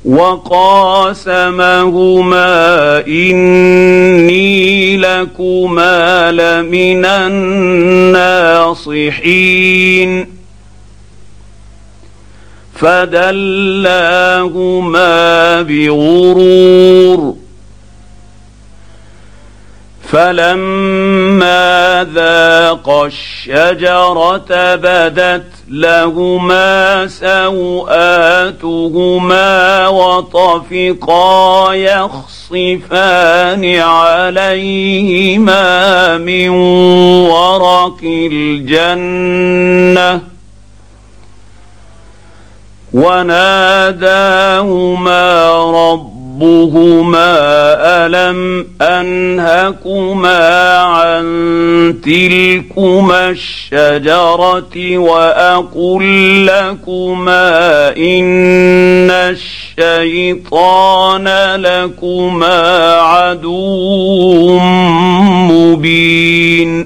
وقاسمهما إني لكما لمن الناصحين فدلاهما بغرور فلما ذاقا الشجرة بدت لهما سوآتهما وطفقا يخصفان عليهما من ورق الجنة وناداهما ربهما ألم أنهكما عن تلكما الشجرة وأقل لكما إن الشيطان لكما عدو مبين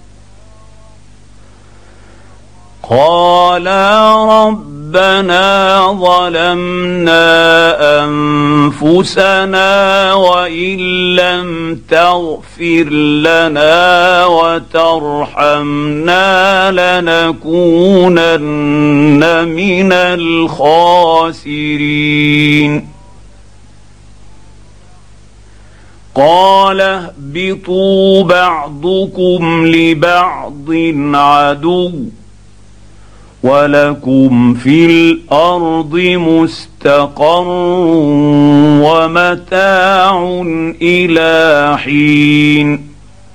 قالا ربنا ظلمنا أنفسنا وإن لم تغفر لنا وترحمنا لنكونن من الخاسرين قال اهبطوا بعضكم لبعض عدو ولكم في الأرض مستقر ومتاع إلى حين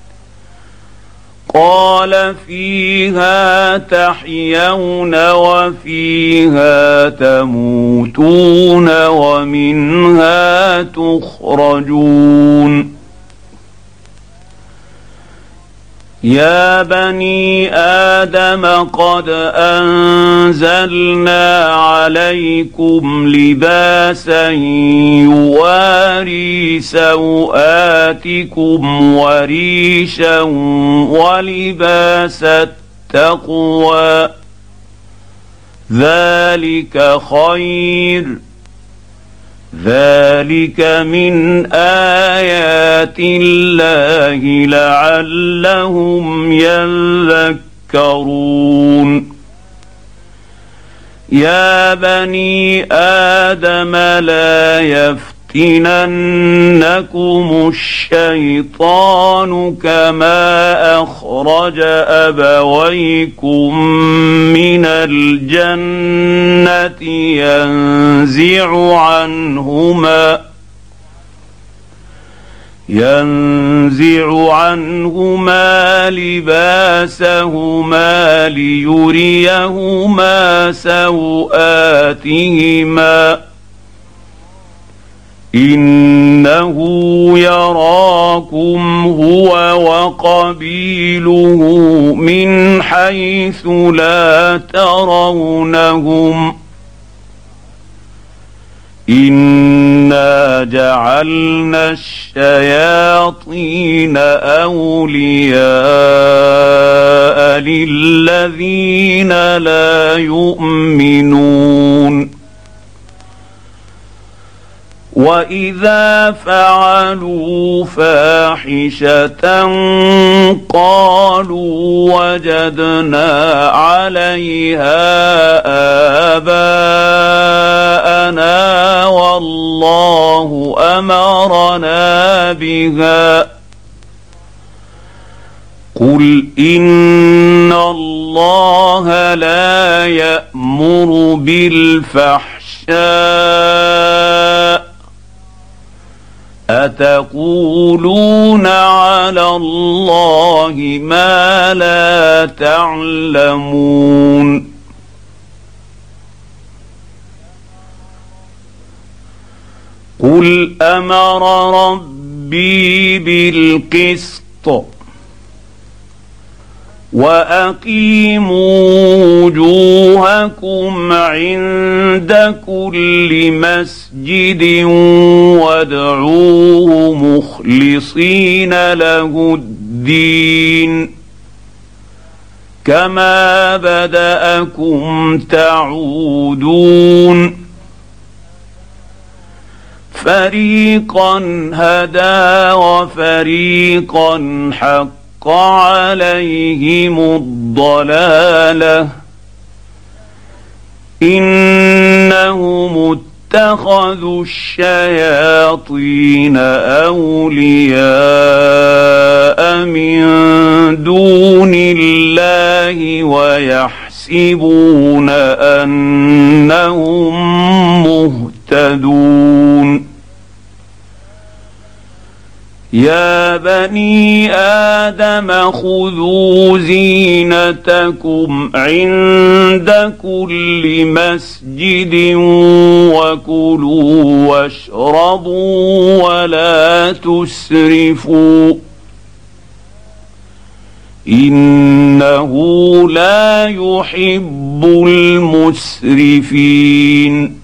قال فيها تحيون وفيها تموتون ومنها تخرجون يا بني آدم قد أنزلنا عليكم لباسا يواري سوآتكم وريشا ولباس التقوى ذلك خير ذلك من آيات الله لعلهم يذكرون يا بني آدم لا يفتننكم الشيطان كما أخرج أبويكم من الجنة ينزع عنهما لباسهما ليريهما سوآتهما إنه يراكم هو وقبيله من حيث لا ترونهم إنا جعلنا الشياطين أولياء للذين لا يؤمنون وإذا فعلوا فاحشة قالوا وجدنا عليها آباءنا والله أمرنا بها قل إن الله لا يأمر بالفحشاء أتقولون على الله ما لا تعلمون قل أمر ربي بالقسط وأقيموا وجوهكم عند كل مسجد وادعوه مخلصين له الدين كما بدأكم تعودون فريقا هدى وفريقا حق عليهم الضلاله انهم اتخذوا الشياطين اولياء من دون الله ويحسبون انهم مهتدون يا بني آدم خذوا زينتكم عند كل مسجد وكلوا واشربوا ولا تسرفوا إنه لا يحب المسرفين